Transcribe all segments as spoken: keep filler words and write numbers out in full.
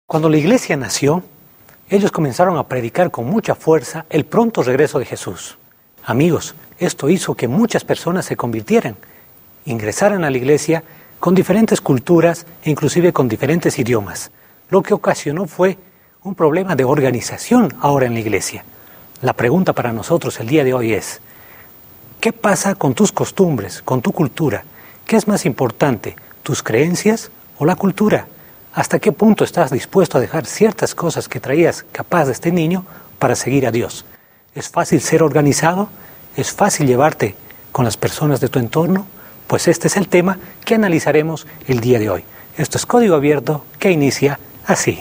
Cuando la iglesia nació, ellos comenzaron a predicar con mucha fuerza el pronto regreso de Jesús. Amigos, esto hizo que muchas personas se convirtieran, ingresaran a la iglesia con diferentes culturas e inclusive con diferentes idiomas. Lo que ocasionó fue un problema de organización ahora en la iglesia. La pregunta para nosotros el día de hoy es, ¿qué pasa con tus costumbres, con tu cultura? ¿Qué es más importante, tus creencias o la cultura? ¿Hasta qué punto estás dispuesto a dejar ciertas cosas que traías capaz de este niño para seguir a Dios? ¿Es fácil ser organizado? ¿Es fácil llevarte con las personas de tu entorno? Pues este es el tema que analizaremos el día de hoy. Esto es Código Abierto, que inicia así.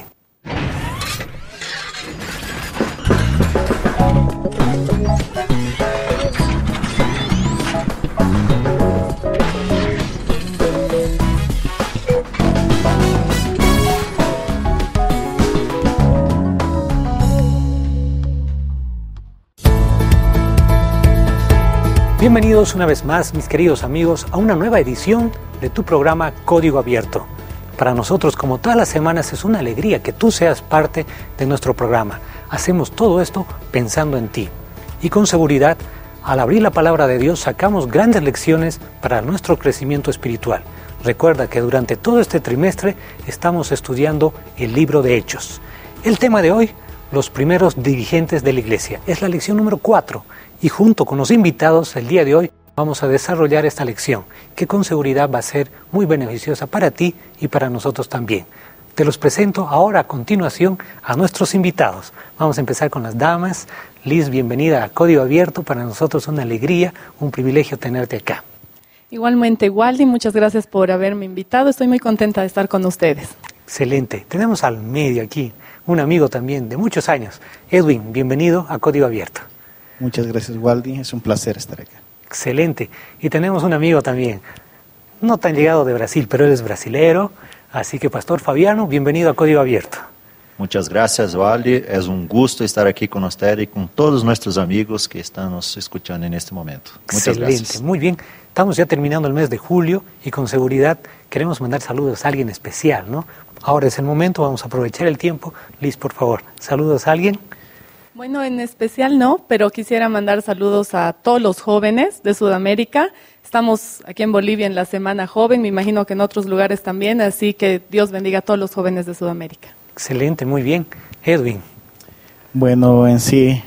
Bienvenidos una vez más, mis queridos amigos, a una nueva edición de tu programa Código Abierto. Para nosotros, como todas las semanas, es una alegría que tú seas parte de nuestro programa. Hacemos todo esto pensando en ti. Y con seguridad, al abrir la palabra de Dios, sacamos grandes lecciones para nuestro crecimiento espiritual. Recuerda que durante todo este trimestre estamos estudiando el libro de Hechos. El tema de hoy, los primeros dirigentes de la iglesia. Es la lección número cuatro. Y junto con los invitados, el día de hoy vamos a desarrollar esta lección, que con seguridad va a ser muy beneficiosa para ti y para nosotros también. Te los presento ahora a continuación a nuestros invitados. Vamos a empezar con las damas. Liz, bienvenida a Código Abierto. Para nosotros es una alegría, un privilegio tenerte acá. Igualmente, Waldi, muchas gracias por haberme invitado. Estoy muy contenta de estar con ustedes. Excelente. Tenemos al medio aquí, un amigo también de muchos años. Edwin, bienvenido a Código Abierto. Muchas gracias, Waldi. Es un placer estar acá. Excelente. Y tenemos un amigo también, no tan llegado de Brasil, pero él es brasilero. Así que, Pastor Fabiano, bienvenido a Código Abierto. Muchas gracias, Waldi. Es un gusto estar aquí con usted y con todos nuestros amigos que están nos escuchando en este momento. Muchas Excelente. Gracias. Muy bien. Estamos ya terminando el mes de julio y con seguridad queremos mandar saludos a alguien especial, ¿no? Ahora es el momento, vamos a aprovechar el tiempo. Liz, por favor, saludos a alguien. Bueno, en especial no, pero quisiera mandar saludos a todos los jóvenes de Sudamérica. Estamos aquí en Bolivia en la Semana Joven, me imagino que en otros lugares también, así que Dios bendiga a todos los jóvenes de Sudamérica. Excelente, muy bien. Edwin. Bueno, en sí,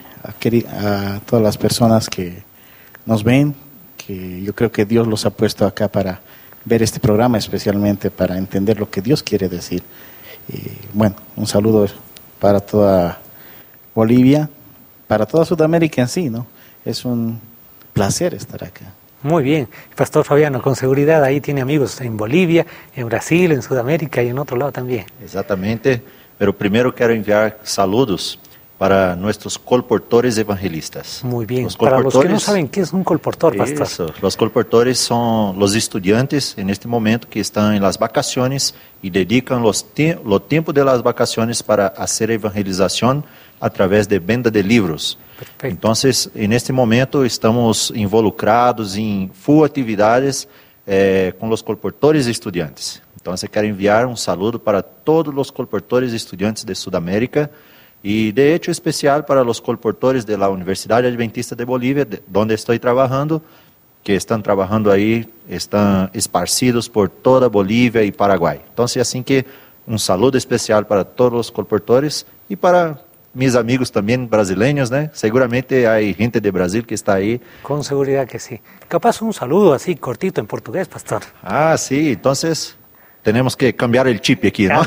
a, a todas las personas que nos ven, que yo creo que Dios los ha puesto acá para ver este programa, especialmente para entender lo que Dios quiere decir. Y, bueno, un saludo para toda Bolivia, para toda Sudamérica en sí, ¿no? Es un placer estar acá. Muy bien. Pastor Fabiano, con seguridad ahí tiene amigos en Bolivia, en Brasil, en Sudamérica y en otro lado también. Exactamente, pero primero quiero enviar saludos para nuestros colportores evangelistas. Muy bien, los para los que no saben qué es un colportor, pastor. Eso. Los colportores son los estudiantes en este momento que están en las vacaciones y dedican los tie- los tiempos de las vacaciones para hacer evangelización a través de venda de livros. Perfecto. Entonces, en este momento estamos involucrados em full atividades eh, com os colportores e estudantes. Então, eu quero enviar um saludo para todos os colportores e estudantes de Sudamérica e, de hecho, especial para os colportores da Universidade Adventista de Bolívia, de, onde estou trabalhando, que estão trabalhando aí, estão esparcidos por toda Bolívia e Paraguai. Então, assim que um saludo especial para todos os colportores e para mis amigos também brasileños, né? Seguramente há gente de Brasil que está aí. Con seguridad que sí. Capaz un saludo así cortito en portugués, pastor. Ah, sí. Entonces, temos que cambiar o chip aqui, não?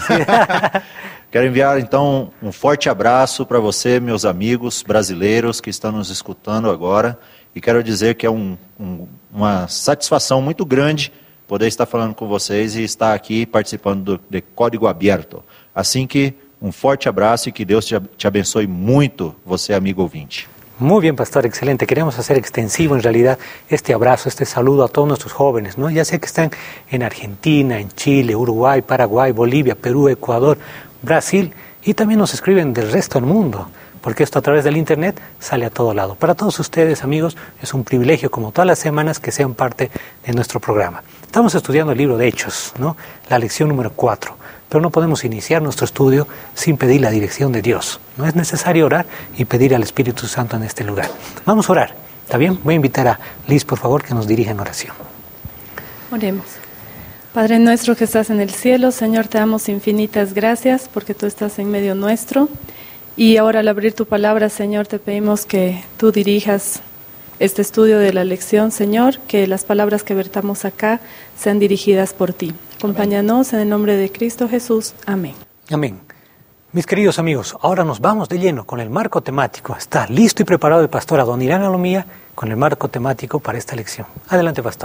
Quero enviar, então, um forte abraço para você, meus amigos brasileiros que estão nos escutando agora. E quero dizer que é um, um, uma satisfação muito grande poder estar falando com vocês e estar aqui participando do, de Código Abierto. Assim que um forte abraço e que Deus te, te abençoe muito, você amigo ouvinte. Muy bien, pastor, excelente. Queremos hacer extensivo en realidad este abrazo, este saludo a todos nuestros jóvenes, ¿no? Ya sea que están en Argentina, en Chile, Uruguay, Paraguay, Bolivia, Perú, Ecuador, Brasil, y también nos escriben del resto del mundo, porque esto a través del internet sale a todo lado. Para todos ustedes, amigos, es un privilegio, como todas las semanas, que sean parte de nuestro programa. Estamos estudiando el libro de Hechos, ¿no? La lección número cuatro. pero no podemos iniciar nuestro estudio sin pedir la dirección de Dios. No es necesario orar y pedir al Espíritu Santo en este lugar. Vamos a orar, ¿está bien? Voy a invitar a Liz, por favor, que nos dirija en oración. Oremos. Padre nuestro que estás en el cielo, Señor, te damos infinitas gracias porque tú estás en medio nuestro. Y ahora al abrir tu palabra, Señor, te pedimos que tú dirijas este estudio de la lección, Señor, que las palabras que vertamos acá sean dirigidas por ti. Acompáñanos en el nombre de Cristo Jesús. Amén. Amén. Mis queridos amigos, ahora nos vamos de lleno con el marco temático. Está listo y preparado el pastor Adonirán Alomía con el marco temático para esta lección. Adelante, pastor.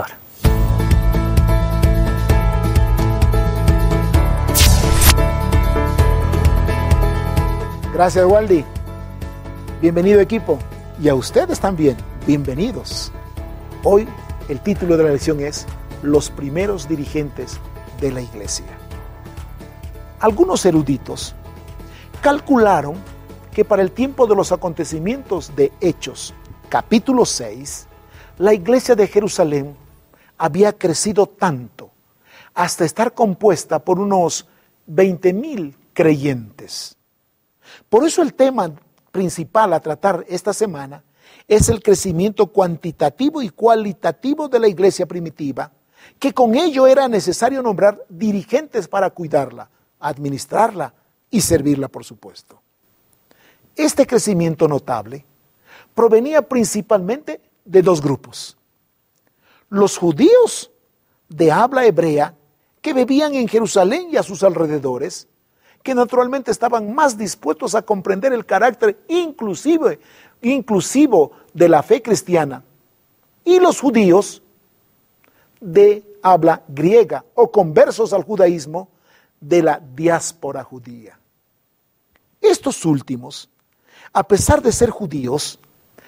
Gracias, Waldi. Bienvenido, equipo. Y a ustedes también, bienvenidos. Hoy el título de la lección es Los primeros dirigentes de la iglesia. Algunos eruditos calcularon que para el tiempo de los acontecimientos de Hechos, capítulo seis, la iglesia de Jerusalén había crecido tanto hasta estar compuesta por unos veinte mil creyentes. Por eso el tema principal a tratar esta semana es el crecimiento cuantitativo y cualitativo de la iglesia primitiva, que con ello era necesario nombrar dirigentes para cuidarla, administrarla y servirla, por supuesto. Este crecimiento notable provenía principalmente de dos grupos. Los judíos de habla hebrea que vivían en Jerusalén y a sus alrededores, que naturalmente estaban más dispuestos a comprender el carácter inclusive, inclusivo de la fe cristiana, y los judíos de habla griega o conversos al judaísmo de la diáspora judía. Estos últimos, a pesar de ser judíos,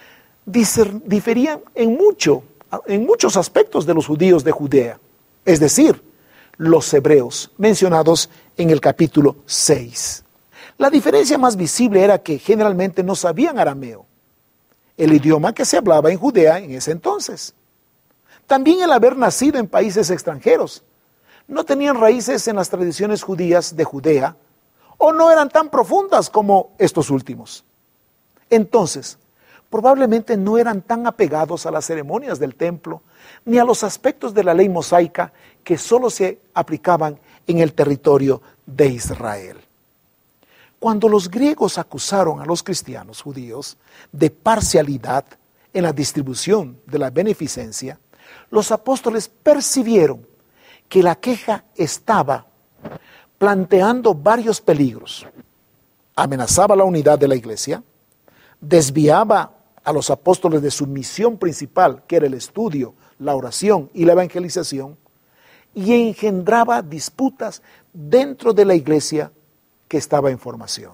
diferían en, mucho, en muchos aspectos de los judíos de Judea, es decir, los hebreos, mencionados en el capítulo seis. La diferencia más visible era que generalmente no sabían arameo, el idioma que se hablaba en Judea en ese entonces. También el haber nacido en países extranjeros. No tenían raíces en las tradiciones judías de Judea o no eran tan profundas como estos últimos. Entonces, probablemente no eran tan apegados a las ceremonias del templo ni a los aspectos de la ley mosaica que solo se aplicaban en el territorio de Israel. Cuando los griegos acusaron a los cristianos judíos de parcialidad en la distribución de la beneficencia, los apóstoles percibieron que la queja estaba planteando varios peligros. Amenazaba la unidad de la iglesia, desviaba a los apóstoles de su misión principal, que era el estudio, la oración y la evangelización, y engendraba disputas dentro de la iglesia que estaba en formación.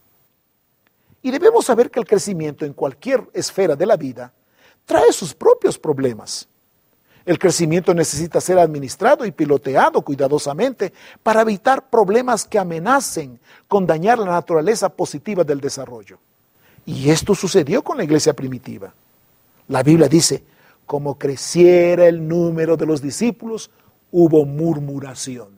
Y debemos saber que el crecimiento en cualquier esfera de la vida trae sus propios problemas. El crecimiento necesita ser administrado y piloteado cuidadosamente para evitar problemas que amenacen con dañar la naturaleza positiva del desarrollo. Y esto sucedió con la iglesia primitiva. La Biblia dice, como creciera el número de los discípulos, hubo murmuración.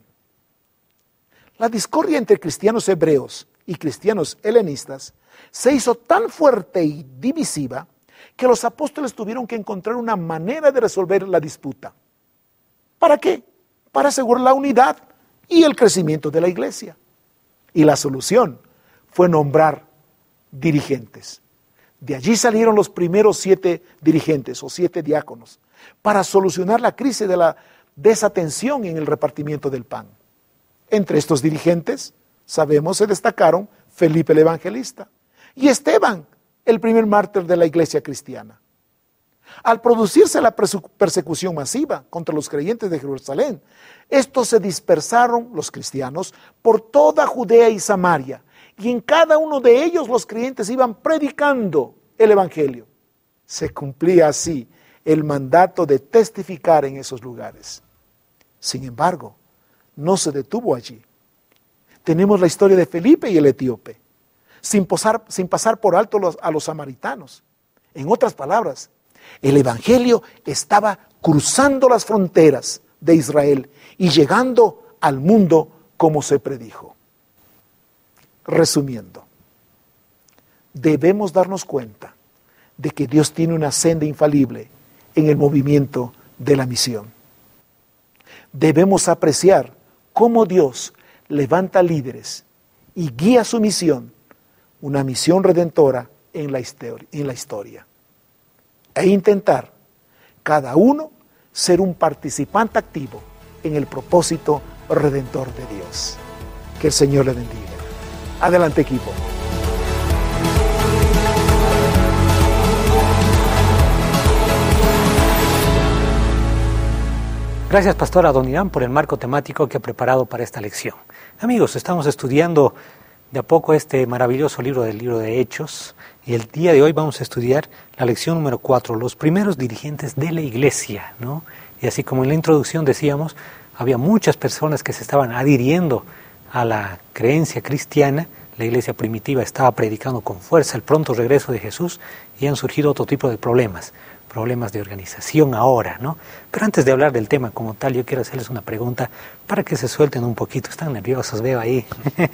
La discordia entre cristianos hebreos y cristianos helenistas se hizo tan fuerte y divisiva que los apóstoles tuvieron que encontrar una manera de resolver la disputa. ¿Para qué? Para asegurar la unidad y el crecimiento de la iglesia. Y la solución fue nombrar dirigentes. De allí salieron los primeros siete dirigentes o siete diáconos para solucionar la crisis de la desatención en el repartimiento del pan. Entre estos dirigentes, sabemos, se destacaron Felipe el Evangelista y Esteban, el primer mártir de la iglesia cristiana. Al producirse la persecución masiva contra los creyentes de Jerusalén, estos se dispersaron, los cristianos, por toda Judea y Samaria, y en cada uno de ellos los creyentes iban predicando el evangelio. Se cumplía así el mandato de testificar en esos lugares. Sin embargo, no se detuvo allí. Tenemos la historia de Felipe y el etíope, sin pasar, sin pasar por alto los, a los samaritanos. En otras palabras, el evangelio estaba cruzando las fronteras de Israel y llegando al mundo como se predijo. Resumiendo, debemos darnos cuenta de que Dios tiene una senda infalible en el movimiento de la misión. Debemos apreciar cómo Dios levanta líderes y guía su misión, una misión redentora en la historia, en la historia. E intentar cada uno ser un participante activo en el propósito redentor de Dios. Que el Señor le bendiga. Adelante, equipo. Gracias, Pastor Adonirán, por el marco temático que ha preparado para esta lección. Amigos, estamos estudiando de a poco este maravilloso libro del libro de Hechos, y el día de hoy vamos a estudiar la lección número cuatro, los primeros dirigentes de la iglesia, ¿no? Y así como en la introducción decíamos, había muchas personas que se estaban adhiriendo a la creencia cristiana. La iglesia primitiva estaba predicando con fuerza el pronto regreso de Jesús, y han surgido otro tipo de problemas, problemas de organización ahora, ¿no? Pero antes de hablar del tema como tal, yo quiero hacerles una pregunta para que se suelten un poquito. Están nerviosos, veo ahí.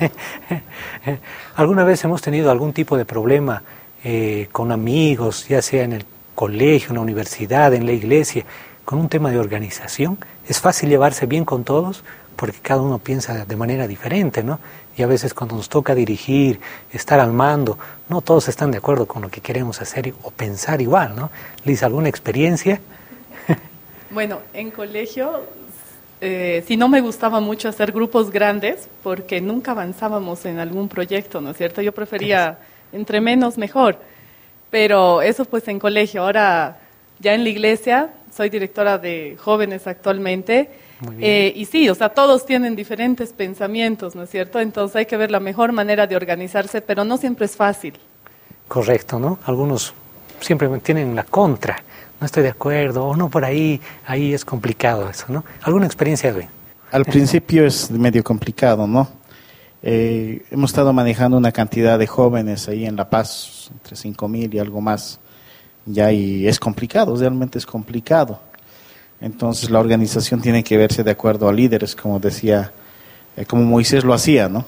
¿Alguna vez hemos tenido algún tipo de problema eh, con amigos, ya sea en el colegio, en la universidad, en la iglesia, con un tema de organización? Es fácil llevarse bien con todos porque cada uno piensa de manera diferente, ¿no? Y a veces cuando nos toca dirigir, estar al mando, no todos están de acuerdo con lo que queremos hacer o pensar igual, ¿no? Liz, ¿alguna experiencia? Bueno, en colegio, eh, sí no me gustaba mucho hacer grupos grandes porque nunca avanzábamos en algún proyecto, ¿no es cierto? Yo prefería entre menos mejor, pero eso pues en colegio. Ahora ya en la iglesia soy directora de jóvenes actualmente. Eh, y sí, o sea, todos tienen diferentes pensamientos, ¿no es cierto? Entonces hay que ver la mejor manera de organizarse, pero no siempre es fácil. Correcto, ¿no? Algunos siempre tienen la contra, no estoy de acuerdo, o no por ahí, ahí es complicado eso, ¿no? ¿Alguna experiencia, Edwin? Al principio es medio complicado, ¿no? Eh, hemos estado manejando una cantidad de jóvenes ahí en La Paz, entre cinco mil y algo más, ya, y es complicado, realmente es complicado. Entonces la organización tiene que verse de acuerdo a líderes, como decía, eh, como Moisés lo hacía, ¿no?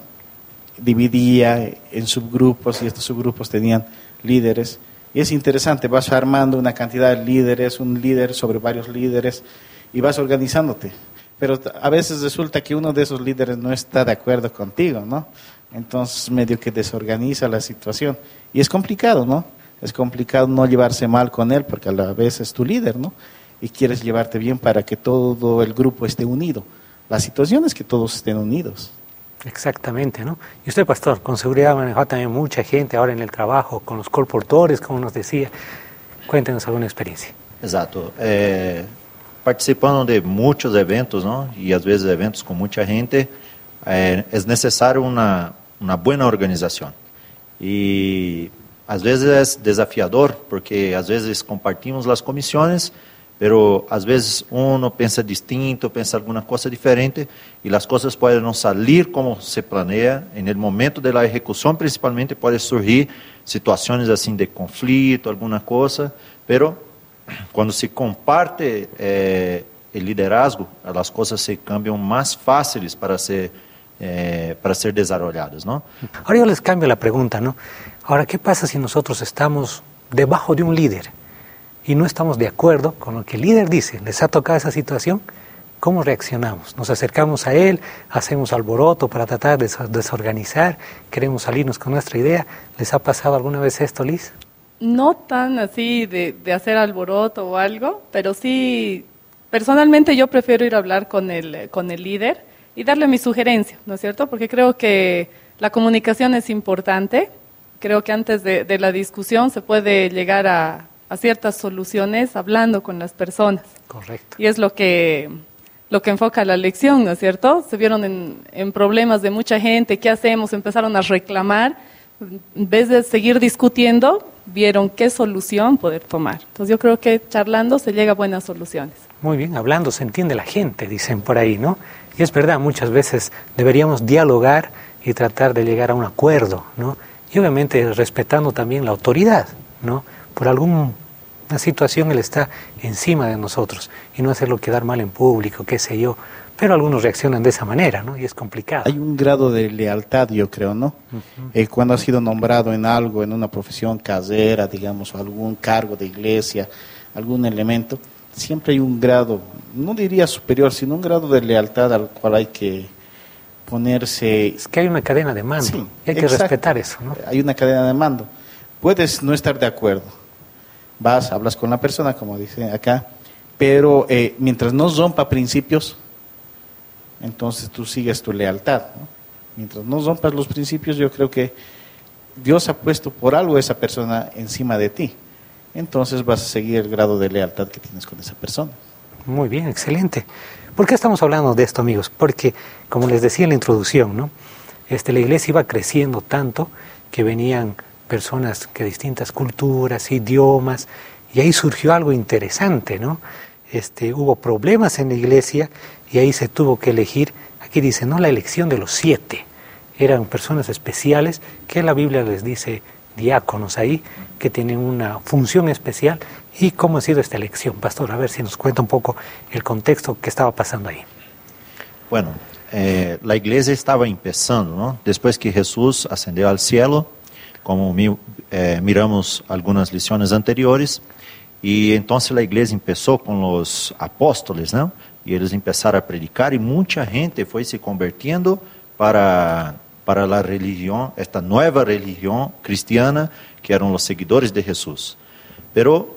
Dividía en subgrupos y estos subgrupos tenían líderes. Y es interesante, vas armando una cantidad de líderes, un líder sobre varios líderes y vas organizándote. Pero a veces resulta que uno de esos líderes no está de acuerdo contigo, ¿no? Entonces medio que desorganiza la situación. Y es complicado, ¿no? Es complicado no llevarse mal con él porque a la vez es tu líder, ¿no? Y quieres llevarte bien para que todo el grupo esté unido. La situación es que todos estén unidos. Exactamente, ¿no? Y usted, pastor, con seguridad manejó también mucha gente ahora en el trabajo, con los colportores, como nos decía. Cuéntenos alguna experiencia. Exato. É, participando de muitos eventos, não? E às vezes eventos com muita gente, é, é necessário uma, uma boa organização. E às vezes é desafiador, porque às vezes compartimos as comissões, pero às vezes uno pensa distinto, pensa alguma coisa diferente, e as coisas podem não sair como se planeia. En el momento de la ejecução, principalmente, pode surgir situações assim de conflito, alguma coisa, pero quando se comparte eh, o liderazgo, as coisas se cambiam mais fáceis para ser eh, para ser desarrolladas, ¿no? Ahora yo les cambio la pregunta, ¿no? Ahora, ¿qué pasa si nosotros estamos debajo de un líder y no estamos de acuerdo con lo que el líder dice? ¿Les ha tocado esa situación? ¿Cómo reaccionamos? ¿Nos acercamos a él? ¿Hacemos alboroto para tratar de desorganizar? ¿Queremos salirnos con nuestra idea? ¿Les ha pasado alguna vez esto, Liz? No tan así de, de hacer alboroto o algo, pero sí, personalmente yo prefiero ir a hablar con el, con el líder y darle mi sugerencia, ¿no es cierto? Porque creo que la comunicación es importante. Creo que antes de, de la discusión se puede llegar a, a ciertas soluciones hablando con las personas. Correcto. Y es lo que, lo que enfoca la lección, ¿no es cierto? Se vieron en, en problemas de mucha gente, ¿qué hacemos? Empezaron a reclamar. En vez de seguir discutiendo, vieron qué solución poder tomar. Entonces yo creo que charlando se llega a buenas soluciones. Muy bien, hablando se entiende la gente, dicen por ahí, ¿no? Y es verdad, muchas veces deberíamos dialogar y tratar de llegar a un acuerdo, ¿no? Y obviamente respetando también la autoridad, ¿no? Por alguna situación él está encima de nosotros y no hacerlo quedar mal en público, qué sé yo. pero algunos reaccionan de esa manera, ¿no? Y es complicado. Hay un grado de lealtad, yo creo, ¿no? Uh-huh. Eh, cuando has sido nombrado en algo, en una profesión casera, digamos, o algún cargo de iglesia, algún elemento, siempre hay un grado, no diría superior, sino un grado de lealtad al cual hay que ponerse... Es que hay una cadena de mando, sí, y hay que exacto. respetar eso, ¿no? Hay una cadena de mando. Puedes no estar de acuerdo, vas, hablas con la persona, como dice acá, pero eh, mientras no rompa principios, entonces tú sigues tu lealtad, ¿no? Mientras no rompas los principios, yo creo que Dios ha puesto por algo a esa persona encima de ti. Entonces vas a seguir el grado de lealtad que tienes con esa persona. Muy bien, excelente. ¿Por qué estamos hablando de esto, amigos? Porque, como les decía en la introducción, ¿no? Este, la iglesia iba creciendo tanto que venían personas de distintas culturas, idiomas, y ahí surgió algo interesante, ¿no? Este, hubo problemas en la iglesia y ahí se tuvo que elegir, aquí dice, no la elección de los siete, eran personas especiales que la Biblia les dice diáconos ahí, que tienen una función especial. ¿Y cómo ha sido esta elección, pastor? A ver si nos cuenta un poco el contexto que estaba pasando ahí. Bueno, eh, la iglesia estaba empezando, ¿no? Después que Jesús ascendió al cielo, como mi, eh, miramos algunas lecciones anteriores, y entonces la iglesia empezó con los apóstoles, ¿no? Y ellos empezaron a predicar y mucha gente fue se convirtiendo para, para la religión, esta nueva religión cristiana, que eran los seguidores de Jesús. Pero,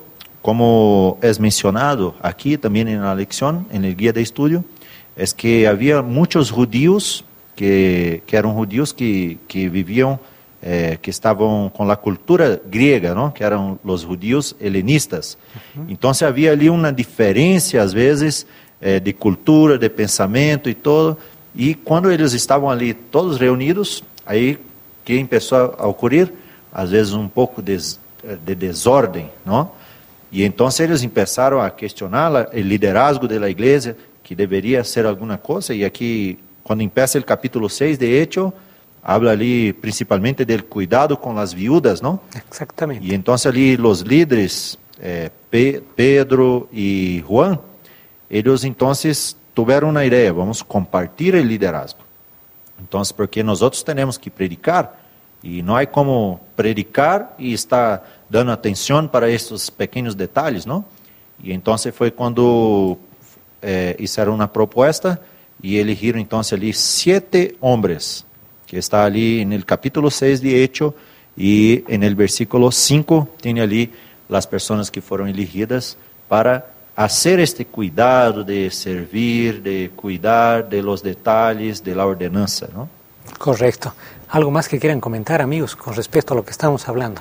como es mencionado aquí también en la lección, en el guía de estudio, es que había muchos judíos que, que eran judíos que, que vivían, eh, que estaban con la cultura griega, ¿no? Que eran los judíos helenistas. Uh-huh. Entonces había ali una diferencia, a veces, eh, de cultura, de pensamiento y todo. Y cuando ellos estaban ali todos reunidos, ahí, ¿qué empezó a ocurrir? A veces un poco de, de desorden, ¿no? Y entonces ellos empezaron a cuestionar el liderazgo de la iglesia, que debería hacer alguna cosa. Y aquí, cuando empieza el capítulo seis, de hecho, habla ali principalmente del cuidado con las viudas, ¿no? Exactamente. Y entonces ali los líderes, eh, Pe- Pedro y Juan, ellos entonces tuvieron una idea, vamos a compartir el liderazgo. Entonces, porque nosotros tenemos que predicar, y no hay como predicar y estar dando atención para estos pequeños detalles, ¿no? Y entonces fue cuando eh, hicieron una propuesta y eligieron entonces ali siete hombres, que está ali en el capítulo seis de Hecho, y en el versículo cinco tiene ali las personas que fueron elegidas para hacer este cuidado de servir, de cuidar de los detalles de la ordenanza, ¿no? Correcto. ¿Algo más que quieran comentar, amigos, con respecto a lo que estamos hablando?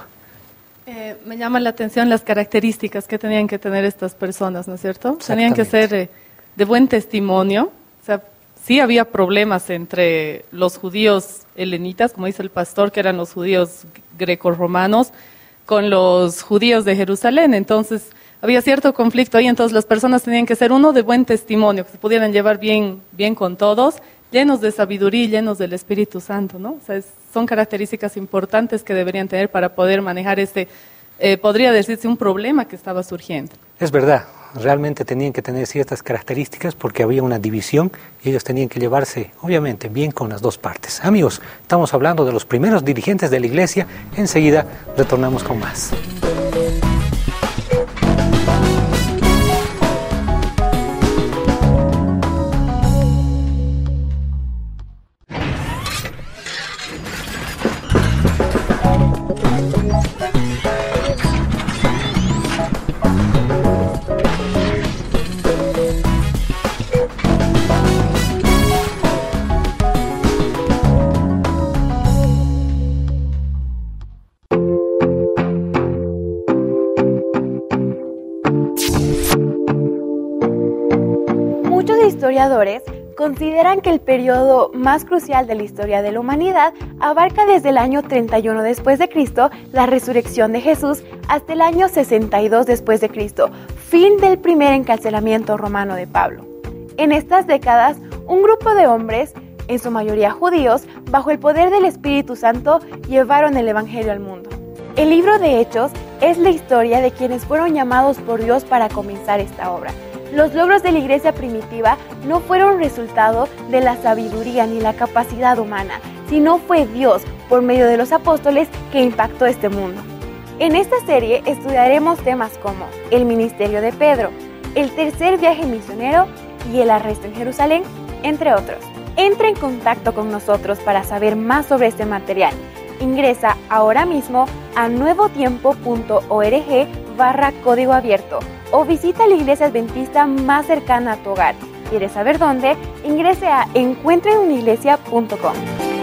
Eh, me llama la atención las características que tenían que tener estas personas, ¿no es cierto? Tenían que ser eh, de buen testimonio. O sea, sí había problemas entre los judíos helenitas, como dice el pastor, que eran los judíos grecorromanos, con los judíos de Jerusalén. Entonces, había cierto conflicto ahí, entonces las personas tenían que ser uno de buen testimonio, que se pudieran llevar bien, bien con todos, llenos de sabiduría y llenos del Espíritu Santo, ¿no? O sea, es, son características importantes que deberían tener para poder manejar este, eh, podría decirse, un problema que estaba surgiendo. Es verdad, realmente tenían que tener ciertas características porque había una división y ellos tenían que llevarse, obviamente, bien con las dos partes. Amigos, estamos hablando de los primeros dirigentes de la iglesia, enseguida retornamos con más. Historiadores consideran que el periodo más crucial de la historia de la humanidad abarca desde el año treinta y uno después de Cristo, la resurrección de Jesús, hasta el año sesenta y dos después de Cristo, fin del primer encarcelamiento romano de Pablo. En estas décadas, un grupo de hombres, en su mayoría judíos, bajo el poder del Espíritu Santo, llevaron el Evangelio al mundo. El libro de Hechos es la historia de quienes fueron llamados por Dios para comenzar esta obra. Los logros de la iglesia primitiva no fueron resultado de la sabiduría ni la capacidad humana, sino fue Dios, por medio de los apóstoles, que impactó este mundo. En esta serie estudiaremos temas como el ministerio de Pedro, el tercer viaje misionero y el arresto en Jerusalén, entre otros. Entra en contacto con nosotros para saber más sobre este material. Ingresa ahora mismo a nuevotiempo.org barra código abierto o visita la iglesia adventista más cercana a tu hogar. ¿Quieres saber dónde? Ingrese a encuentro en una iglesia punto com.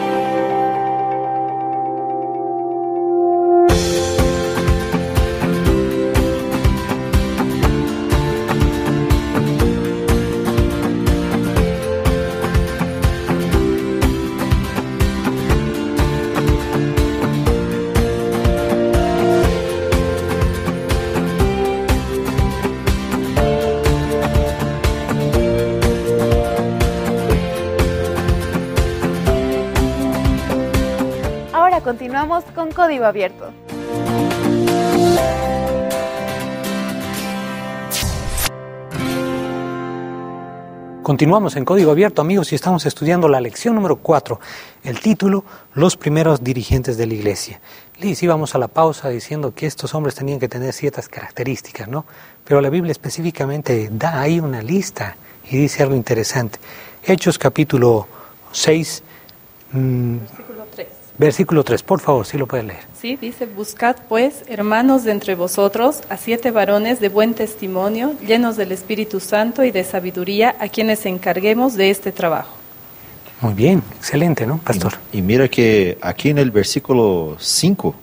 Continuamos con Código Abierto. Continuamos en Código Abierto, amigos, y estamos estudiando la lección número cuatro, el título, Los primeros dirigentes de la iglesia. Liz, íbamos a la pausa diciendo que estos hombres tenían que tener ciertas características, ¿no? Pero la Biblia específicamente da ahí una lista y dice algo interesante. Hechos capítulo seis, mmm, versículo tres, por favor, si lo pueden leer. Sí, dice, buscad pues, hermanos de entre vosotros, a siete varones de buen testimonio, llenos del Espíritu Santo y de sabiduría, a quienes encarguemos de este trabajo. Muy bien, excelente, ¿no, pastor? Y, y mira que aquí en el versículo cinco,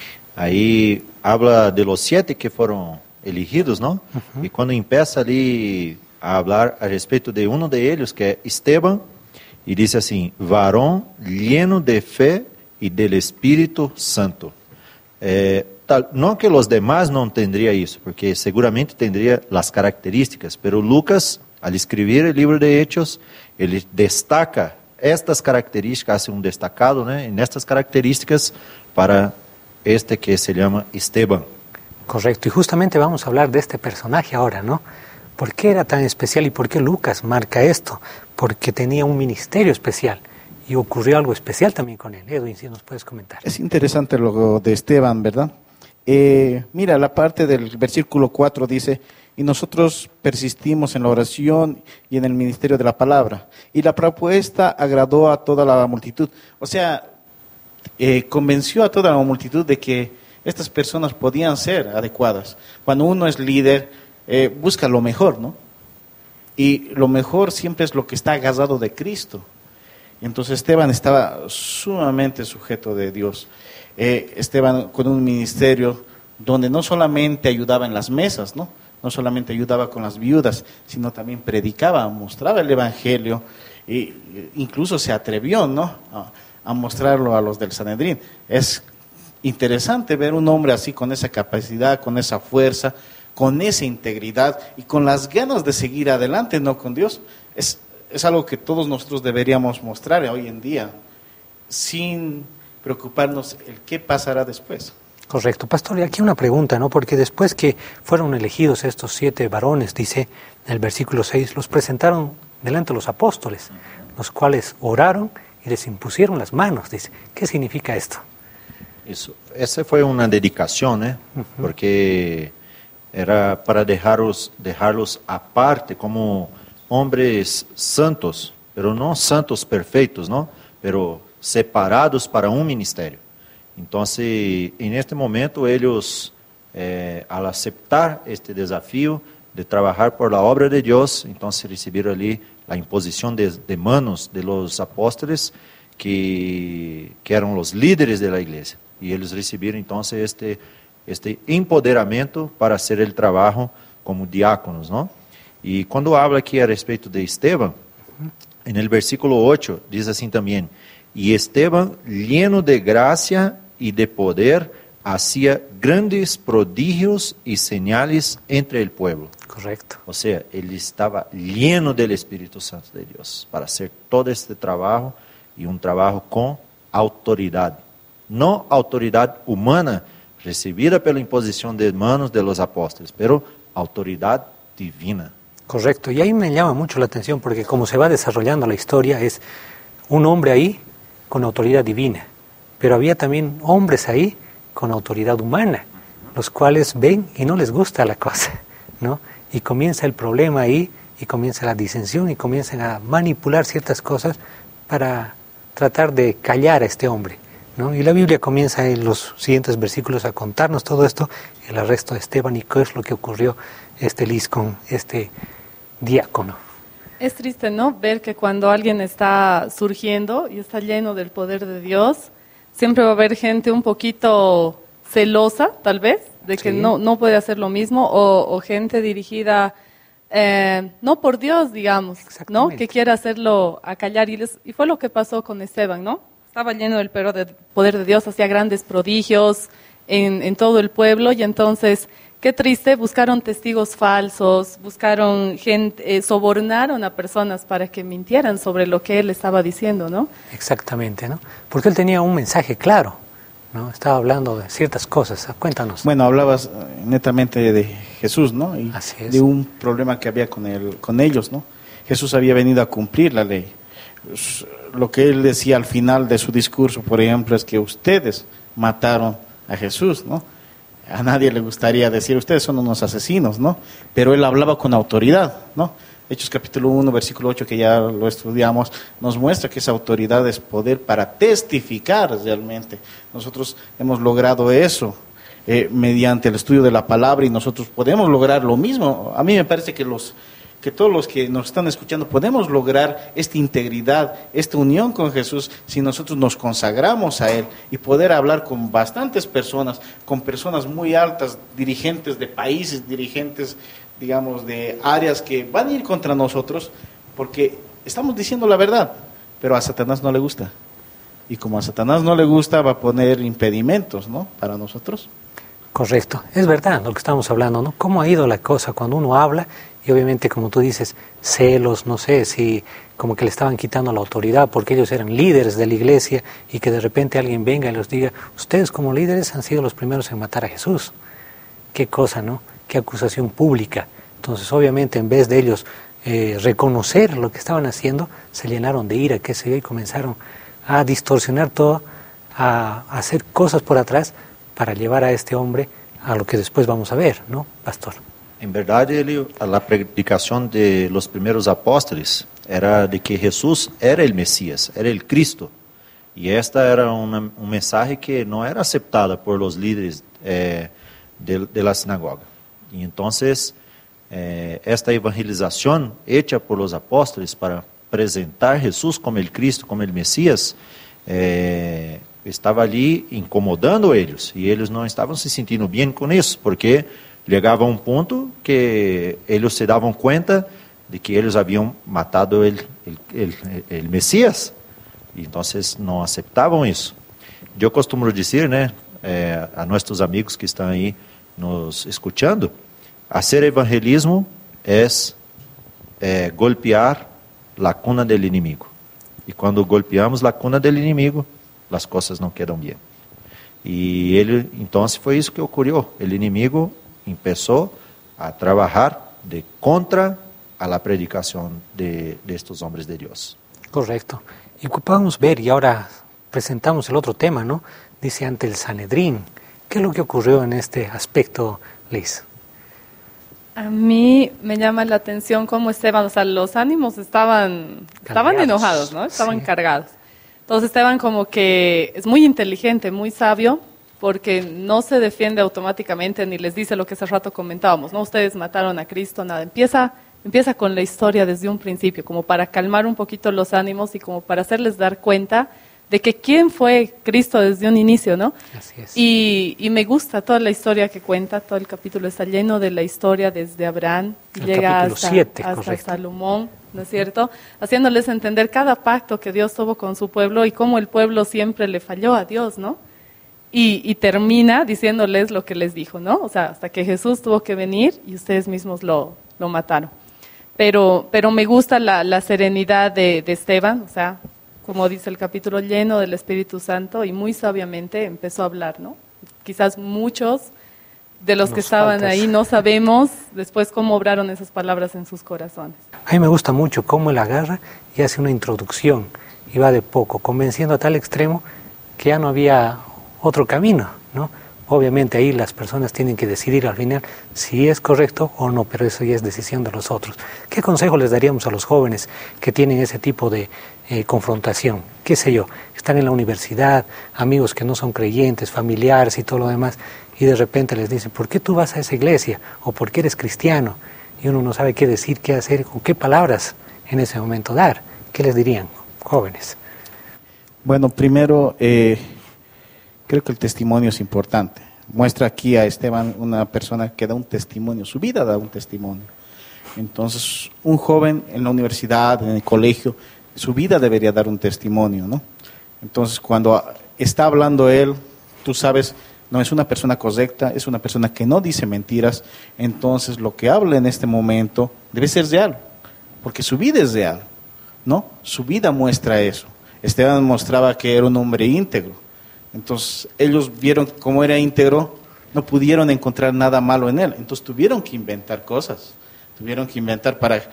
ahí habla de los siete que fueron elegidos, ¿no? Uh-huh. Y cuando empieza ali a hablar a respecto de uno de ellos, que es Esteban, y dice así, varón lleno de fe y del Espíritu Santo. Eh, tal, no que los demás no tendrían eso, porque seguramente tendría las características, pero Lucas, al escribir el libro de Hechos, él destaca estas características, hace un destacado, ¿no?, en estas características para este que se llama Esteban. Correcto, y justamente vamos a hablar de este personaje ahora, ¿no? ¿Por qué era tan especial y por qué Lucas marca esto? Porque tenía un ministerio especial. Y ocurrió algo especial también con él. Edwin, si nos puedes comentar. Es interesante lo de Esteban, ¿verdad? Eh, mira, la parte del versículo cuatro dice, y nosotros persistimos en la oración y en el ministerio de la palabra. Y la propuesta agradó a toda la multitud. O sea, eh, convenció a toda la multitud de que estas personas podían ser adecuadas. Cuando uno es líder, eh, busca lo mejor, ¿no? Y lo mejor siempre es lo que está agarrado de Cristo. Entonces Esteban estaba sumamente sujeto de Dios. Eh, Esteban con un ministerio donde no solamente ayudaba en las mesas, ¿no? No solamente ayudaba con las viudas, sino también predicaba, mostraba el evangelio, e incluso se atrevió, ¿no?, a, a mostrarlo a los del Sanedrín. Es interesante ver un hombre así, con esa capacidad, con esa fuerza, con esa integridad y con las ganas de seguir adelante, ¿no?, con Dios. Es Es algo que todos nosotros deberíamos mostrar hoy en día, sin preocuparnos el qué pasará después. Correcto. Pastor, y aquí una pregunta, ¿no? Porque después que fueron elegidos estos siete varones, dice en el versículo seis, los presentaron delante de los apóstoles, los cuales oraron y les impusieron las manos, dice. ¿Qué significa esto? Eso, esa fue una dedicación, ¿eh? Uh-huh. Porque era para dejarlos, dejarlos aparte como hombres santos, pero no santos perfeitos, ¿no? Pero separados para un ministerio. Entonces, en este momento, ellos, eh, al aceptar este desafío de trabajar por la obra de Dios, entonces recibieron ali la imposición de, de manos de los apóstoles, que, que eran los líderes de la iglesia. Y ellos recibieron entonces este, este empoderamiento para hacer el trabajo como diáconos, ¿no? Y cuando habla aquí a respeito de Esteban, en el versículo ocho, dice así también, y Esteban, lleno de gracia y de poder, hacía grandes prodigios y señales entre el pueblo. Correcto. O sea, él estaba lleno del Espíritu Santo de Dios para hacer todo este trabajo, y un trabajo con autoridad. No autoridad humana recibida pela imposición de manos de los apóstoles, pero autoridad divina. Correcto, y ahí me llama mucho la atención porque como se va desarrollando la historia es un hombre ahí con autoridad divina, pero había también hombres ahí con autoridad humana, los cuales ven y no les gusta la cosa, ¿no? Y comienza el problema ahí, y comienza la disensión, y comienzan a manipular ciertas cosas para tratar de callar a este hombre, ¿no? Y la Biblia comienza en los siguientes versículos a contarnos todo esto, el arresto de Esteban y qué es lo que ocurrió este Liz con este diácono. Es triste, ¿no? Ver que cuando alguien está surgiendo y está lleno del poder de Dios, siempre va a haber gente un poquito celosa, tal vez, de que sí. no, no puede hacer lo mismo, o, o gente dirigida, eh, no por Dios, digamos, ¿no? Que quiere hacerlo a callar. Y, les, y fue lo que pasó con Esteban, ¿no? Estaba lleno del poder de Dios, hacía grandes prodigios en, en todo el pueblo, y entonces... Qué triste, buscaron testigos falsos, buscaron gente, eh, sobornaron a personas para que mintieran sobre lo que él estaba diciendo, ¿no? Exactamente, ¿no? Porque él tenía un mensaje claro, ¿no? Estaba hablando de ciertas cosas. Cuéntanos. Bueno, hablabas netamente de Jesús, ¿no? Y así es. De un problema que había con él, con ellos, ¿no? Jesús había venido a cumplir la ley. Lo que él decía al final de su discurso, por ejemplo, es que ustedes mataron a Jesús, ¿no? A nadie le gustaría decir, ustedes son unos asesinos, ¿no? Pero él hablaba con autoridad, ¿no? Hechos capítulo uno, versículo ocho, que ya lo estudiamos, nos muestra que esa autoridad es poder para testificar realmente. Nosotros hemos logrado eso eh, mediante el estudio de la palabra, y nosotros podemos lograr lo mismo. A mí me parece que los que todos los que nos están escuchando podemos lograr esta integridad, esta unión con Jesús, si nosotros nos consagramos a Él, y poder hablar con bastantes personas, con personas muy altas, dirigentes de países, dirigentes, digamos, de áreas que van a ir contra nosotros, porque estamos diciendo la verdad, pero a Satanás no le gusta. Y como a Satanás no le gusta, va a poner impedimentos, ¿no?, para nosotros. Correcto, es verdad lo que estamos hablando, ¿no? ¿Cómo ha ido la cosa cuando uno habla? Y obviamente, como tú dices, celos, no sé, si como que le estaban quitando la autoridad porque ellos eran líderes de la iglesia, y que de repente alguien venga y les diga, ustedes como líderes han sido los primeros en matar a Jesús. Qué cosa, ¿no? Qué acusación pública. Entonces, obviamente, en vez de ellos eh, reconocer lo que estaban haciendo, se llenaron de ira, qué sé yo, y comenzaron a distorsionar todo, a, a hacer cosas por atrás para llevar a este hombre a lo que después vamos a ver, ¿no, pastor? En verdad, ele, a predicación de los primeros apóstoles era de que Jesús era el Mesías, era el Cristo. Y esta era una, un mensaje que no era aceptada por los líderes eh, de, de la sinagoga. Y entonces, eh, esta evangelización hecha por los apóstoles para presentar a Jesús como el Cristo, como el Mesías, eh, estava ali incomodando eles, e eles não estavam se sentindo bem com isso, porque chegava a um ponto que eles se davam conta de que eles haviam matado o Messias, e então não aceitavam isso. Eu costumo dizer, né, eh, a nossos amigos que estão aí nos escutando, hacer evangelismo é eh, golpear a cuna do inimigo, e quando golpeamos a cuna do inimigo, as coisas não quedam bem. E ele, então, foi isso que ocorreu. O inimigo começou a trabalhar de contra a la predicação de, de estes homens de Deus. Correcto. Y podemos ver, y ahora presentamos el otro tema, ¿no? Dice, ante el Sanedrín. ¿Qué es lo que ocurrió en este aspecto, Liz? A mí me llama la atención cómo Esteban, o sea, los ánimos estaban, estaban enojados, ¿no? Estaban sí. cargados. Entonces Esteban como que es muy inteligente, muy sabio, porque no se defiende automáticamente ni les dice lo que hace rato comentábamos, ¿no? Ustedes mataron a Cristo, nada. Empieza, empieza con la historia desde un principio, como para calmar un poquito los ánimos y como para hacerles dar cuenta de que quién fue Cristo desde un inicio, ¿no? Así es. Y, y me gusta toda la historia que cuenta, todo el capítulo está lleno de la historia desde Abraham, y el llega capítulo hasta, siete, hasta Salomón, ¿no es cierto? Haciéndoles entender cada pacto que Dios tuvo con su pueblo y cómo el pueblo siempre le falló a Dios, ¿no? Y, y termina diciéndoles lo que les dijo, ¿no? O sea, hasta que Jesús tuvo que venir y ustedes mismos lo, lo mataron. Pero, pero me gusta la, la serenidad de, de Esteban, o sea, como dice el capítulo, lleno del Espíritu Santo, y muy sabiamente empezó a hablar, ¿no? Quizás muchos de los Nos que estaban faltas. ahí, no sabemos después cómo obraron esas palabras en sus corazones. A mí me gusta mucho cómo él agarra y hace una introducción y va de poco, convenciendo a tal extremo que ya no había otro camino, ¿no? Obviamente ahí las personas tienen que decidir al final si es correcto o no, pero eso ya es decisión de los otros. ¿Qué consejo les daríamos a los jóvenes que tienen ese tipo de eh, confrontación? ¿Qué sé yo? Están en la universidad, amigos que no son creyentes, familiares y todo lo demás, y de repente les dicen, ¿por qué tú vas a esa iglesia? ¿O por qué eres cristiano? Y uno no sabe qué decir, qué hacer, con qué palabras en ese momento dar. ¿Qué les dirían, jóvenes? Bueno, primero, eh, creo que el testimonio es importante. Muestra aquí a Esteban una persona que da un testimonio, su vida da un testimonio. Entonces, un joven en la universidad, en el colegio, su vida debería dar un testimonio, ¿no? Entonces, cuando está hablando él, tú sabes, no es una persona correcta, es una persona que no dice mentiras, entonces lo que habla en este momento debe ser real, porque su vida es real, ¿no? Su vida muestra eso. Esteban mostraba que era un hombre íntegro. Entonces, ellos vieron cómo era íntegro, no pudieron encontrar nada malo en él. Entonces, tuvieron que inventar cosas. Tuvieron que inventar para,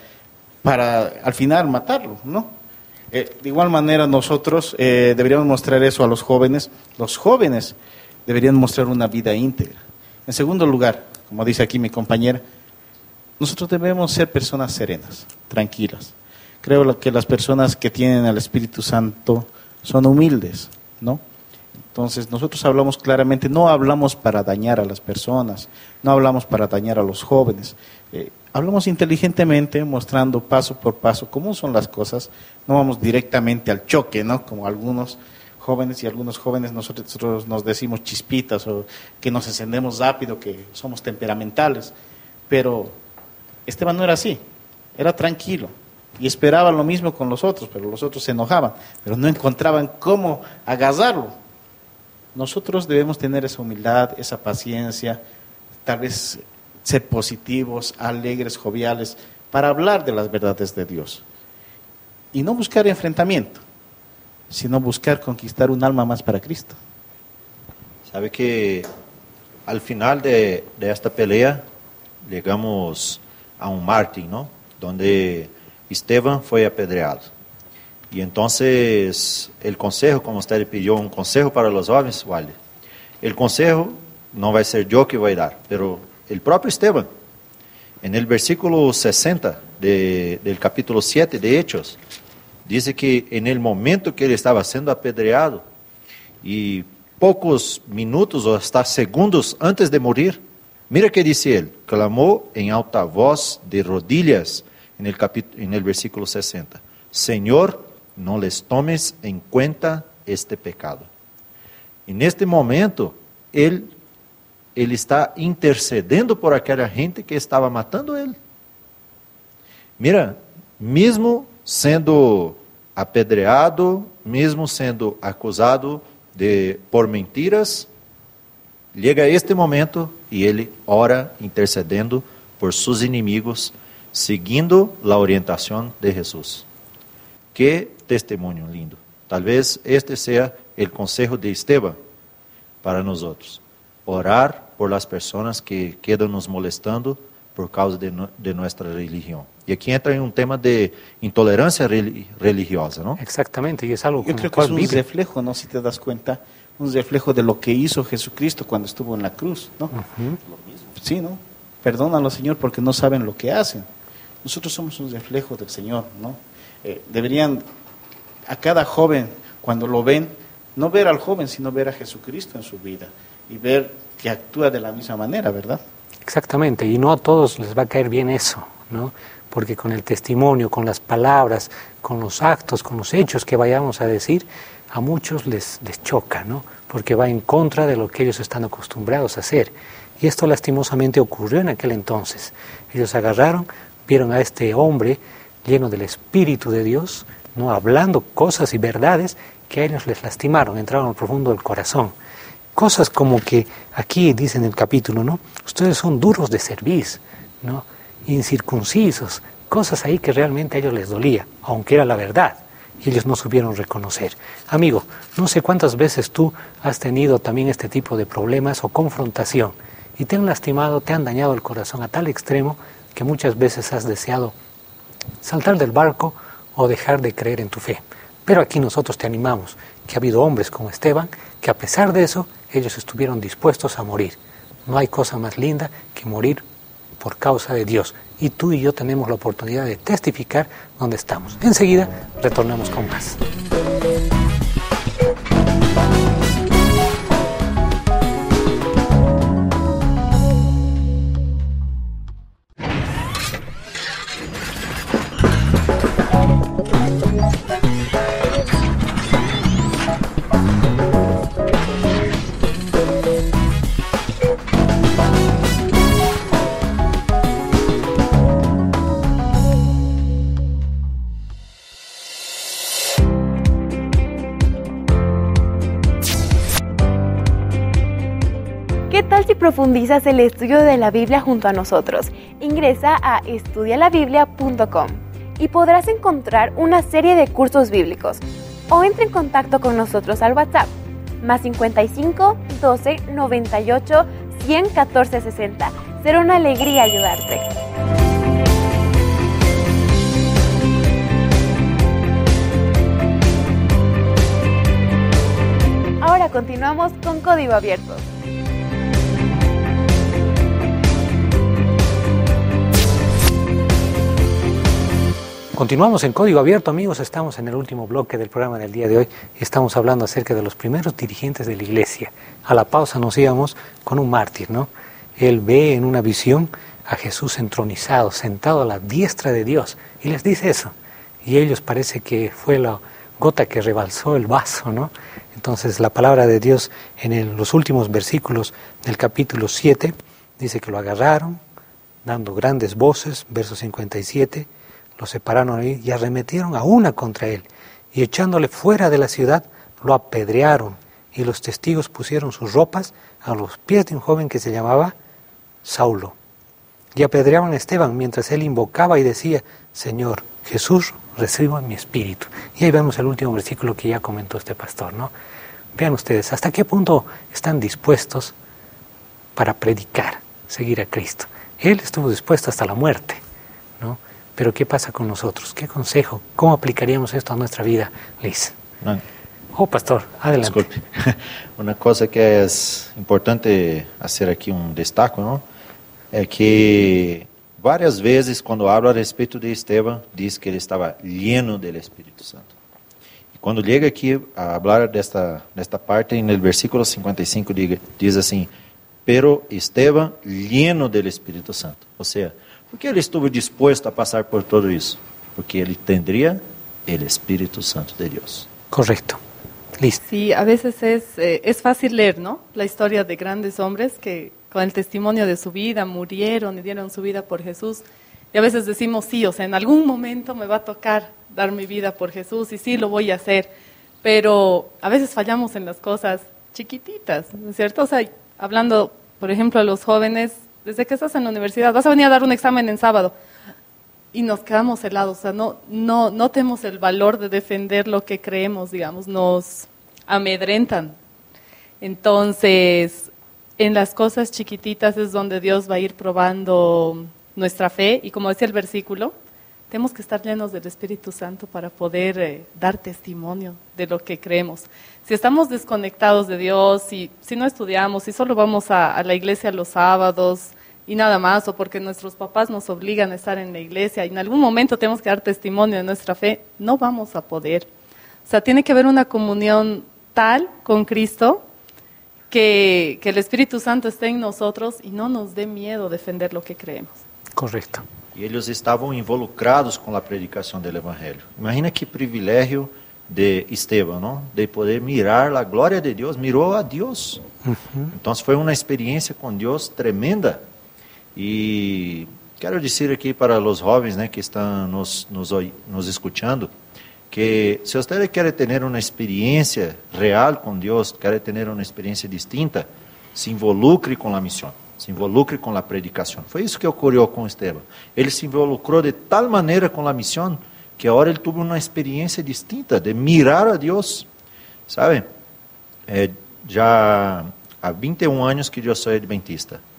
para al final, matarlo, ¿no? Eh, de igual manera, nosotros eh, deberíamos mostrar eso a los jóvenes. Los jóvenes deberían mostrar una vida íntegra. En segundo lugar, como dice aquí mi compañera, nosotros debemos ser personas serenas, tranquilas. Creo que las personas que tienen al Espíritu Santo son humildes, ¿no? Entonces, nosotros hablamos claramente, no hablamos para dañar a las personas, no hablamos para dañar a los jóvenes. Eh, hablamos inteligentemente, mostrando paso por paso cómo son las cosas. No vamos directamente al choque, ¿no? Como algunos jóvenes y algunos jóvenes nosotros, nosotros nos decimos chispitas o que nos encendemos rápido, que somos temperamentales. Pero Esteban no era así, era tranquilo. Y esperaba lo mismo con los otros, pero los otros se enojaban, pero no encontraban cómo agarrarlo. Nosotros debemos tener esa humildad, esa paciencia, tal vez ser positivos, alegres, joviales, para hablar de las verdades de Dios. Y no buscar enfrentamiento, sino buscar conquistar un alma más para Cristo. Sabe que al final de, de esta pelea llegamos a un mártir, ¿no? Donde Esteban fue apedreado. Y entonces el consejo, como usted pidió un consejo para los jóvenes, vale. El consejo no va a ser yo que voy a dar, pero el propio Esteban, en el versículo sesenta de, del capítulo siete de Hechos, dice que en el momento que él estaba siendo apedreado y pocos minutos o hasta segundos antes de morir, mira que dice él, clamó en alta voz de rodillas en el, capítulo, en el versículo sesenta, Señor, no les tomes en cuenta este pecado. En este momento, él, él está intercediendo por aquella gente que estaba matando a él. Mira, mesmo sendo apedreado, mesmo sendo acusado de, por mentiras, llega este momento y ele ora intercedendo por sus inimigos, seguindo la orientación de Jesús. Qué testimonio lindo. Tal vez este sea el consejo de Esteban para nosotros. Orar por las personas que quedan nos molestando por causa de, no, de nuestra religión. Y aquí entra en un tema de intolerancia religiosa, ¿no? Exactamente, y es algo Yo con creo el que cual es un vive. reflejo, ¿no? Si te das cuenta, un reflejo de lo que hizo Jesucristo cuando estuvo en la cruz, ¿no? Uh-huh. Sí, ¿no? Perdónalo, Señor, porque no saben lo que hacen. Nosotros somos un reflejo del Señor, ¿no? Eh, deberían, a cada joven, cuando lo ven, no ver al joven, sino ver a Jesucristo en su vida y ver que actúa de la misma manera, ¿verdad? Exactamente, y no a todos les va a caer bien eso, ¿no? Porque con el testimonio, con las palabras, con los actos, con los hechos que vayamos a decir, a muchos les, les choca, ¿no? Porque va en contra de lo que ellos están acostumbrados a hacer. Y esto lastimosamente ocurrió en aquel entonces. Ellos agarraron, vieron a este hombre lleno del Espíritu de Dios, no hablando cosas y verdades que a ellos les lastimaron, entraron al profundo del corazón. Cosas como que aquí dice en el capítulo, ¿no? Ustedes son duros de cerviz, ¿no? Incircuncisos, cosas ahí que realmente a ellos les dolía, aunque era la verdad, y ellos no supieron reconocer. Amigo, no sé cuántas veces tú has tenido también este tipo de problemas o confrontación, y te han lastimado, te han dañado el corazón a tal extremo que muchas veces has deseado saltar del barco o dejar de creer en tu fe. Pero aquí nosotros te animamos, que ha habido hombres como Esteban, que a pesar de eso, ellos estuvieron dispuestos a morir. No hay cosa más linda que morir por causa de Dios. Y tú y yo tenemos la oportunidad de testificar dónde estamos. Enseguida retornamos con más. ¿Qué tal si profundizas el estudio de la Biblia junto a nosotros? Ingresa a estudia la biblia punto com y podrás encontrar una serie de cursos bíblicos. O entra en contacto con nosotros al WhatsApp, más cincuenta y cinco, doce, noventa y ocho, cien, catorce, sesenta. Será una alegría ayudarte. Ahora continuamos con Código Abierto. Continuamos en Código Abierto, amigos. Estamos en el último bloque del programa del día de hoy y estamos hablando acerca de los primeros dirigentes de la iglesia. A la pausa nos íbamos con un mártir, ¿no? Él ve en una visión a Jesús entronizado, sentado a la diestra de Dios, y les dice eso. Y ellos parece que fue la gota que rebalsó el vaso, ¿no? Entonces la palabra de Dios en el, los últimos versículos del capítulo siete dice que lo agarraron, dando grandes voces, verso cincuenta y siete, lo separaron ahí y arremetieron a una contra él, y echándole fuera de la ciudad, lo apedrearon, y los testigos pusieron sus ropas a los pies de un joven que se llamaba Saulo. Y apedreaban a Esteban mientras él invocaba y decía: Señor Jesús, reciba mi espíritu. Y ahí vemos el último versículo que ya comentó este pastor, ¿no? Vean ustedes, ¿hasta qué punto están dispuestos para predicar, seguir a Cristo? Él estuvo dispuesto hasta la muerte, ¿no? Pero ¿qué pasa con nosotros? ¿Qué consejo? ¿Cómo aplicaríamos esto a nuestra vida, Liz? No. Oh, pastor, adelante. Disculpe. Una cosa que es importante hacer aquí un destaque, ¿no? Es que varias veces cuando habla respecto de Esteban, dice que ele estaba lleno del Espíritu Santo. Y cuando llega aquí a hablar de esta, de esta parte, en el versículo cincuenta y cinco dice así: pero Esteban lleno del Espíritu Santo. O sea, ¿por qué ele estuvo dispuesto a pasar por todo eso? Porque ele tendría el Espíritu Santo de Dios. Correcto. Listo. Sí, a veces es, eh, es fácil leer, ¿no? La historia de grandes hombres que con el testimonio de su vida murieron y dieron su vida por Jesús. Y a veces decimos, sí, o sea, en algún momento me va a tocar dar mi vida por Jesús y sí, lo voy a hacer. Pero a veces fallamos en las cosas chiquititas, ¿no es cierto? O sea, hablando, por ejemplo, a los jóvenes, desde que estás en la universidad, vas a venir a dar un examen en sábado y nos quedamos helados, o sea, no, no, no tenemos el valor de defender lo que creemos, digamos, nos amedrentan. Entonces, en las cosas chiquititas es donde Dios va a ir probando nuestra fe, y como decía el versículo, tenemos que estar llenos del Espíritu Santo para poder eh, dar testimonio de lo que creemos. Si estamos desconectados de Dios, si, si no estudiamos, si solo vamos a, a la iglesia los sábados y nada más, o porque nuestros papás nos obligan a estar en la iglesia y en algún momento tenemos que dar testimonio de nuestra fe, no vamos a poder. O sea, tiene que haber una comunión tal con Cristo que, que el Espíritu Santo esté en nosotros y no nos dé miedo defender lo que creemos. Correcto. E eles estavam involucrados com a predicação do Evangelho. Imagina que privilégio de Esteban, não? De poder mirar a glória de Deus, mirou a Deus. Uhum. Então foi uma experiência com Deus tremenda. E quero dizer aqui para os jovens, né, que estão nos, nos, nos escutando, que se você quer ter uma experiência real com Deus, quer ter uma experiência distinta, se involucre com a missão. Se involucre com a predicação. Foi isso que ocorreu com Esteban. Ele se involucrou de tal maneira com a missão que agora ele teve uma experiência distinta de mirar a Deus. Sabe? É, já há vinte e um anos que eu sou adventista.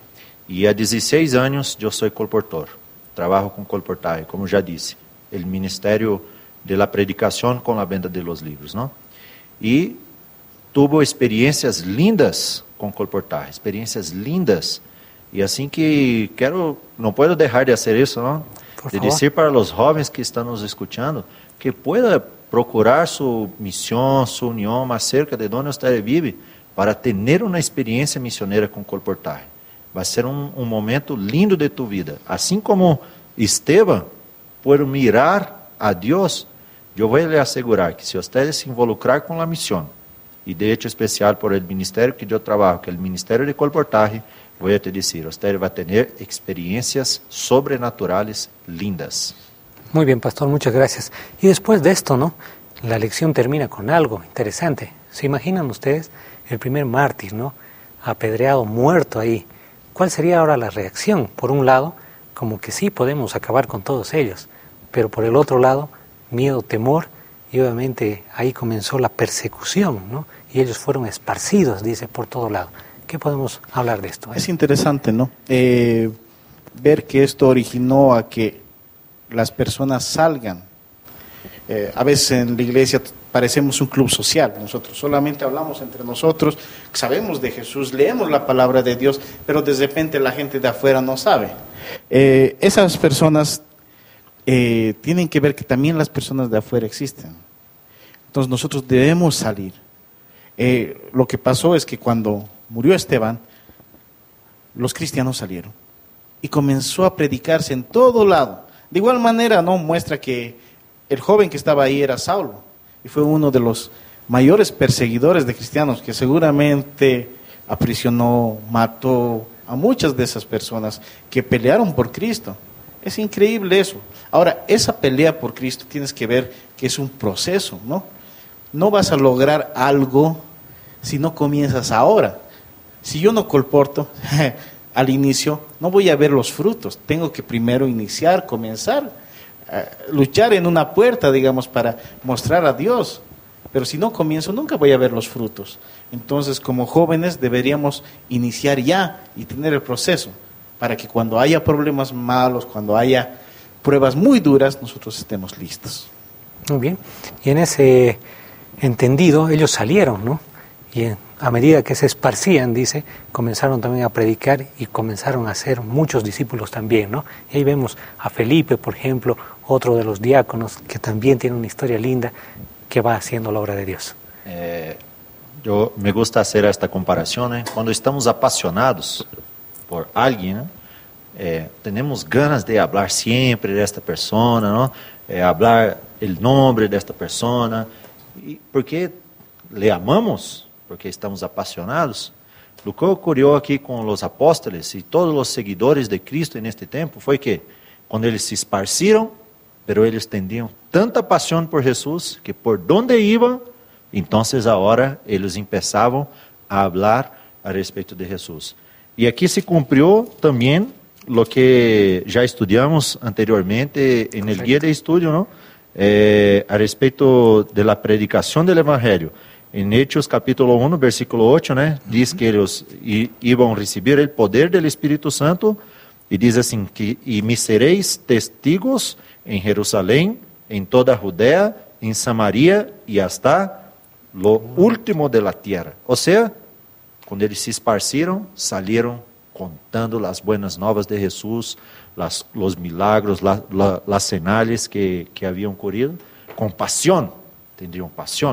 Y a dieciséis años yo soy colportor, trabajo con colportaje, como ya dije, el ministerio de la predicación con la venta de los libros, ¿no? Y tuvo experiencias lindas con colportaje, experiencias lindas. Y así que quiero, no puedo dejar de hacer eso, ¿no? Por de favor. decir para los jóvenes que están nos escuchando, que pueda procurar su misión, su unión más cerca de donde usted vive, para tener una experiencia misionera con colportaje. Va a ser un, un momento lindo de tu vida. Así como Esteban, por mirar a Dios, yo voy a le asegurar que si ustedes se involucrar con la misión, y de hecho especial por el ministerio que yo trabajo, que es el ministerio de colportaje, voy a te decir, usted va a tener experiencias sobrenaturales lindas. Muy bien, pastor, muchas gracias. Y después de esto, ¿no? La lección termina con algo interesante. ¿Se imaginan ustedes el primer mártir, ¿no? Apedreado, muerto ahí. ¿Cuál sería ahora la reacción? Por un lado, como que sí podemos acabar con todos ellos, pero por el otro lado, miedo, temor, y obviamente ahí comenzó la persecución, ¿no? Y ellos fueron esparcidos, dice, por todo lado. ¿Qué podemos hablar de esto? Es interesante, ¿no? Eh, ver que esto originó a que las personas salgan. Eh, a veces en la iglesia parecemos un club social, nosotros solamente hablamos entre nosotros, sabemos de Jesús, leemos la palabra de Dios, pero de repente la gente de afuera no sabe. Eh, esas personas eh, tienen que ver que también las personas de afuera existen. Entonces nosotros debemos salir. Eh, lo que pasó es que cuando murió Esteban, los cristianos salieron y comenzó a predicarse en todo lado. De igual manera, no muestra que el joven que estaba ahí era Saulo y fue uno de los mayores perseguidores de cristianos, que seguramente aprisionó, mató a muchas de esas personas que pelearon por Cristo. Es increíble eso. Ahora, esa pelea por Cristo tienes que ver que es un proceso, ¿no? No vas a lograr algo si no comienzas ahora. Si yo no colporto al inicio, no voy a ver los frutos. Tengo que primero iniciar, comenzar, uh, luchar en una puerta, digamos, para mostrar a Dios. Pero si no comienzo, nunca voy a ver los frutos. Entonces, como jóvenes, deberíamos iniciar ya y tener el proceso, para que cuando haya problemas malos, cuando haya pruebas muy duras, nosotros estemos listos. Muy bien. Y en ese entendido, ellos salieron, ¿no? Y en, a medida que se esparcían, dice, comenzaron también a predicar y comenzaron a hacer muchos discípulos también, ¿no? Y ahí vemos a Felipe, por ejemplo, otro de los diáconos, que también tiene una historia linda, que va haciendo la obra de Dios. Eh, yo me gusta hacer esta comparación, ¿eh? Cuando estamos apasionados por alguien, ¿no? eh, tenemos ganas de hablar siempre de esta persona, ¿no? Eh, hablar el nombre de esta persona, y porque le amamos, porque estamos apasionados. Lo que ocurrió aquí con los apóstoles y todos los seguidores de Cristo en este tiempo fue que cuando eles se esparcieron, pero eles tenían tanta pasión por Jesús que por donde iban, entonces ahora eles empezavam a hablar a respeito de Jesús. E aqui se cumpriu também lo que já estudamos anteriormente en el guía de estudio, ¿no? Eh, a respeito de la predicación del Evangelio. En Hechos capítulo uno, versículo ocho, né? Diz que eles iam receber o poder do Espírito Santo e diz assim, que e me sereis testigos em Jerusalém, em toda a Judea, em Samaria e hasta lo último de la tierra. Ou seja, quando eles se esparciram, salieron contando as buenas novas de Jesus, las, los milagros, la, la, las señales que, que haviam ocurrido, com pasión, tendrían pasión.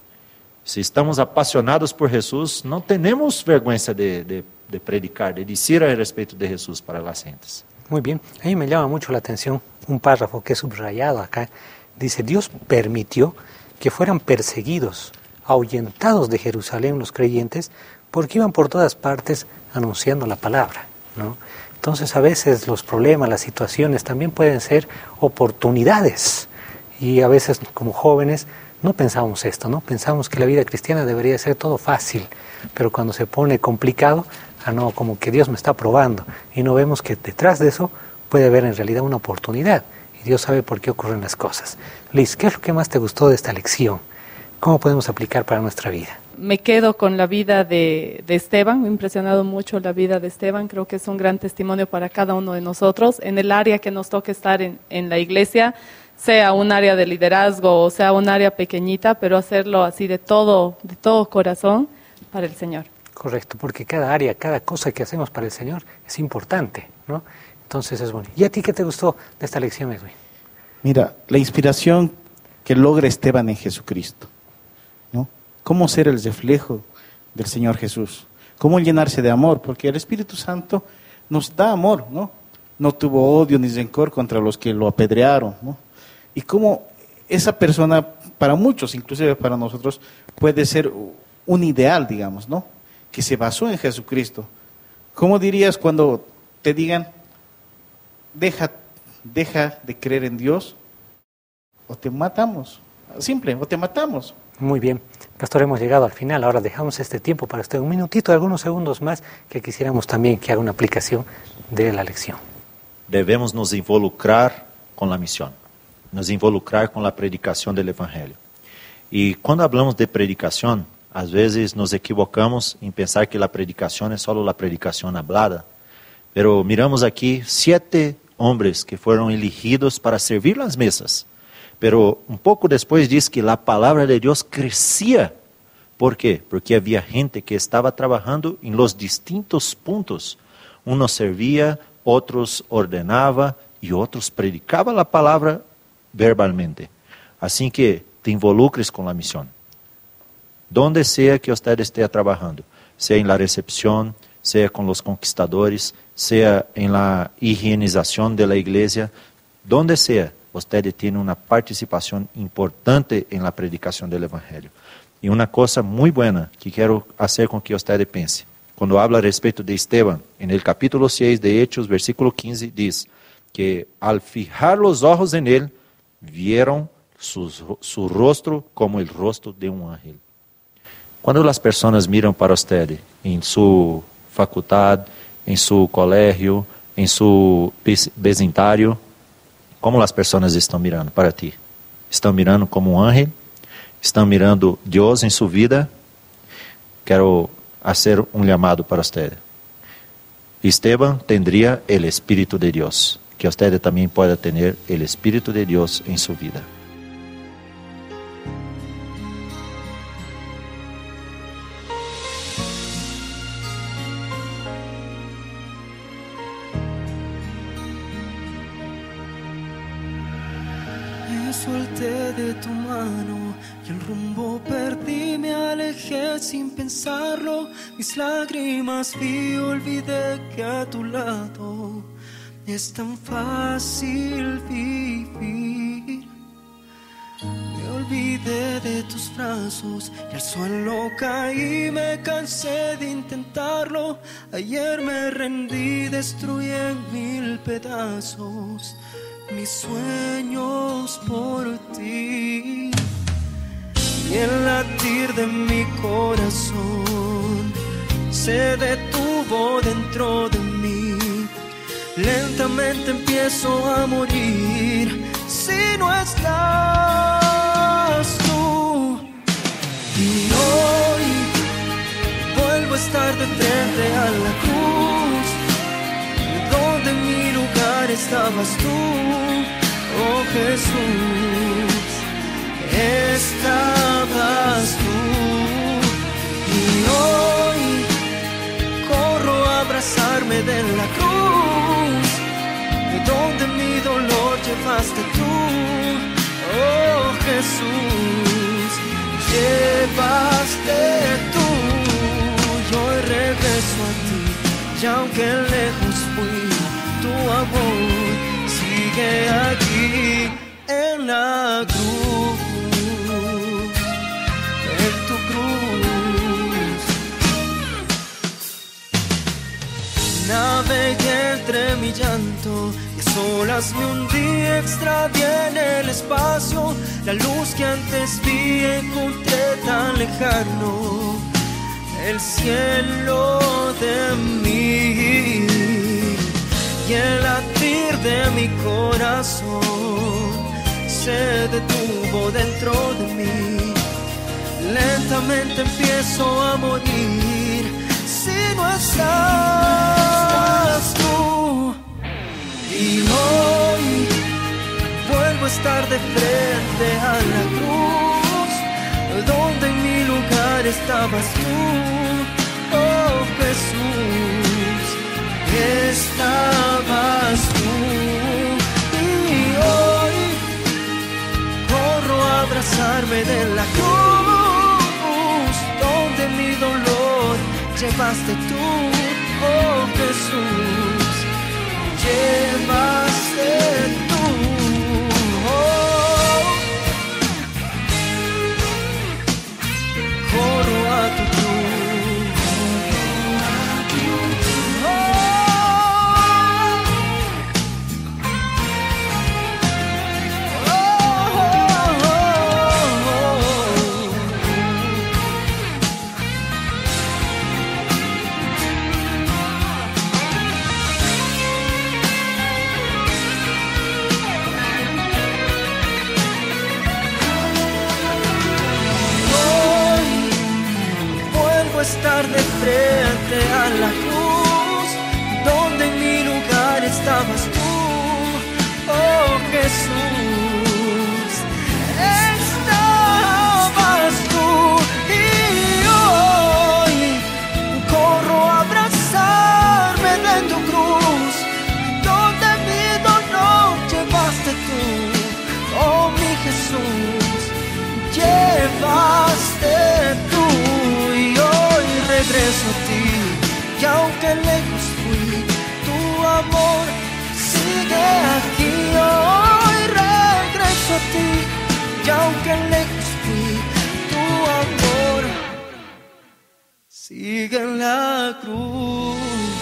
Se estamos apasionados por Jesus, não temos vergonha de, de, de predicar, de dizer a respeito de Jesus para as gentes. Muy bien, a mí me llama mucho la atención un párrafo que es subrayado acá. Dice, Dios permitió que fueran perseguidos, ahuyentados de Jerusalén los creyentes, porque iban por todas partes anunciando la palabra, ¿no? Entonces a veces los problemas, las situaciones también pueden ser oportunidades, y a veces como jóvenes no pensamos esto, ¿no? Pensamos que la vida cristiana debería ser todo fácil, pero cuando se pone complicado, ah, no, como que Dios me está probando, y no vemos que detrás de eso puede haber en realidad una oportunidad, y Dios sabe por qué ocurren las cosas. Liz, ¿qué es lo que más te gustó de esta lección? ¿Cómo podemos aplicar para nuestra vida? me quedo con la vida de, de Esteban, me ha impresionado mucho la vida de Esteban, creo que es un gran testimonio para cada uno de nosotros, en el área que nos toque estar en, en la iglesia, sea un área de liderazgo o sea un área pequeñita, pero hacerlo así de todo, de todo corazón para el Señor. Correcto, porque cada área, cada cosa que hacemos para el Señor es importante, ¿no? Entonces es bueno. ¿Y a ti qué te gustó de esta lección, Edwin? Mira, la inspiración que logra Esteban en Jesucristo, ¿no? Cómo ser el reflejo del Señor Jesús, cómo llenarse de amor, porque el Espíritu Santo nos da amor, ¿no? No tuvo odio ni rencor contra los que lo apedrearon, ¿no? Y cómo esa persona, para muchos, inclusive para nosotros, puede ser un ideal, digamos, ¿no? Que se basó en Jesucristo. ¿Cómo dirías cuando te digan, deja, deja de creer en Dios o te matamos? Simple, o te matamos. Muy bien, pastor, hemos llegado al final. Ahora dejamos este tiempo para usted, un minutito, algunos segundos más, que quisiéramos también que haga una aplicación de la lección. Debemos nos involucrar con la misión, nos involucrar con la predicación del Evangelio. Y cuando hablamos de predicación, às vezes nos equivocamos em pensar que a predicação é só a predicação hablada. Pero miramos aqui sete homens que foram elegidos para servir as mesas. Pero um pouco depois diz que a palavra de Deus crescia. ¿Por quê? Porque havia gente que estava trabalhando em los distintos pontos. Unos servia, outros ordenava e outros predicavam a palavra verbalmente. Assim que te involucres com a missão. Donde sea que usted esté trabajando, sea en la recepción, sea con los conquistadores, sea en la higienización de la iglesia, donde sea, usted tiene una participación importante en la predicación del Evangelio. Y una cosa muy buena que quiero hacer con que usted piense, cuando habla respecto de Esteban, en el capítulo seis de Hechos, versículo quince, dice que al fijar los ojos en él, vieron su, su rostro como el rostro de un ángel. Quando as pessoas miram para você, em sua faculdade, em seu colégio, em seu vecindário, como as pessoas estão mirando para ti? Estão mirando como um anjo? Estão mirando Deus em sua vida? Quero fazer um chamado para você. Esteban tendría el Espíritu de Deus, que você também pode ter el Espíritu de Deus em sua vida. Solté de tu mano y el rumbo perdí, me alejé sin pensarlo, mis lágrimas vi, olvidé que a tu lado es tan fácil vivir. Me olvidé de tus brazos y al suelo caí, me cansé de intentarlo, ayer me rendí, destruí en mil pedazos mis sueños por ti. Y el latir de mi corazón se detuvo dentro de mí. Lentamente empiezo a morir si no estás tú. Y hoy vuelvo a estar de frente a la cruz, donde en mi lugar estabas tú, oh Jesús, estabas tú. Y hoy corro a abrazarme de la cruz, de donde mi dolor llevaste tú, oh Jesús, llevaste tú. Yo regreso a ti, y aunque lejos fui, tu amor sigue aquí en la cruz, en tu cruz. Navegué entre mi llanto y a solas me hundí, extravié en el espacio la luz que antes vi, encontré tan lejano el cielo de mí. Y el latir de mi corazón se detuvo dentro de mí. lentamente empiezo a morir si no estás tú. Y hoy vuelvo a estar de frente a la cruz, donde en mi lugar estabas tú, oh Jesús, estabas tú. Y hoy corro a abrazarme de la cruz, donde mi dolor llevaste tú, oh Jesús, llevaste tú. Oh, corro a tu cruz. Oh, oh, oh, oh, estar de frente a la cruz, donde en mi lugar estabas tú, oh Jesús, estabas tú. Y hoy corro a abrazarme de tu cruz, donde mi dolor llevaste tú, oh mi Jesús, llevaste tú. Regreso a ti, y aunque lejos fui, tu amor sigue aquí. Hoy regreso a ti, y aunque lejos fui, tu amor sigue en la cruz.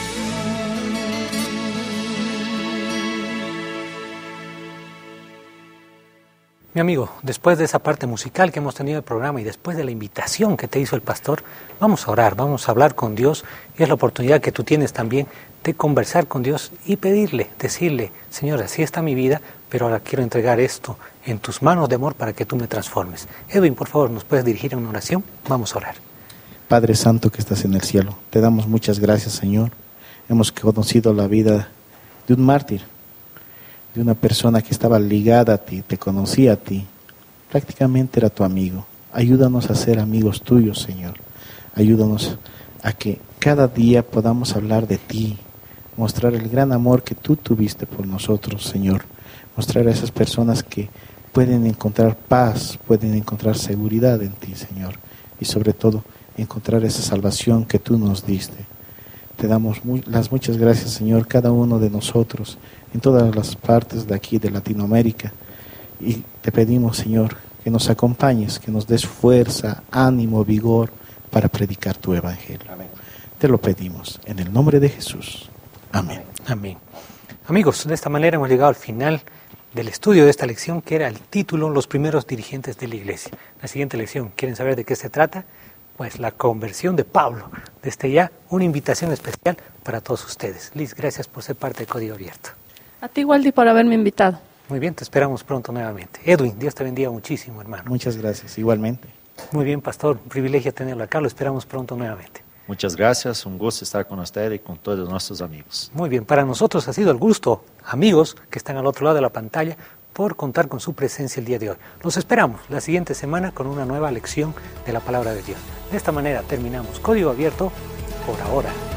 Mi amigo, después de esa parte musical que hemos tenido en el programa y después de la invitación que te hizo el pastor, vamos a orar, vamos a hablar con Dios, y es la oportunidad que tú tienes también de conversar con Dios y pedirle, decirle, Señor, así está mi vida, pero ahora quiero entregar esto en tus manos de amor para que tú me transformes. Edwin, por favor, ¿nos puedes dirigir a una oración? Vamos a orar. Padre Santo que estás en el cielo, te damos muchas gracias, Señor. Hemos conocido la vida de un mártir, de una persona que estaba ligada a ti, te conocía a ti, prácticamente era tu amigo. Ayúdanos a ser amigos tuyos, Señor. Ayúdanos a que cada día podamos hablar de ti, mostrar el gran amor que tú tuviste por nosotros, Señor. Mostrar a esas personas que pueden encontrar paz, pueden encontrar seguridad en ti, Señor. Y sobre todo, encontrar esa salvación que tú nos diste. Te damos muy, las muchas gracias, Señor, cada uno de nosotros, en todas las partes de aquí de Latinoamérica. Y te pedimos, Señor, que nos acompañes, que nos des fuerza, ánimo, vigor para predicar tu evangelio. Amén. Te lo pedimos en el nombre de Jesús. Amén. Amén. Amigos, de esta manera hemos llegado al final del estudio de esta lección, que era el título Los primeros dirigentes de la iglesia. La siguiente lección, ¿quieren saber de qué se trata? Pues la conversión de Pablo. Desde ya, una invitación especial para todos ustedes. Liz, gracias por ser parte de Código Abierto. A ti, Waldi, por haberme invitado. Muy bien, te esperamos pronto nuevamente. Edwin, Dios te bendiga muchísimo, hermano. Muchas gracias, igualmente. Muy bien, pastor, un privilegio tenerlo acá, lo esperamos pronto nuevamente. Muchas gracias, un gusto estar con usted y con todos nuestros amigos. Muy bien, para nosotros ha sido el gusto, amigos que están al otro lado de la pantalla, por contar con su presencia el día de hoy. Los esperamos la siguiente semana con una nueva lección de la Palabra de Dios. De esta manera terminamos Código Abierto por ahora.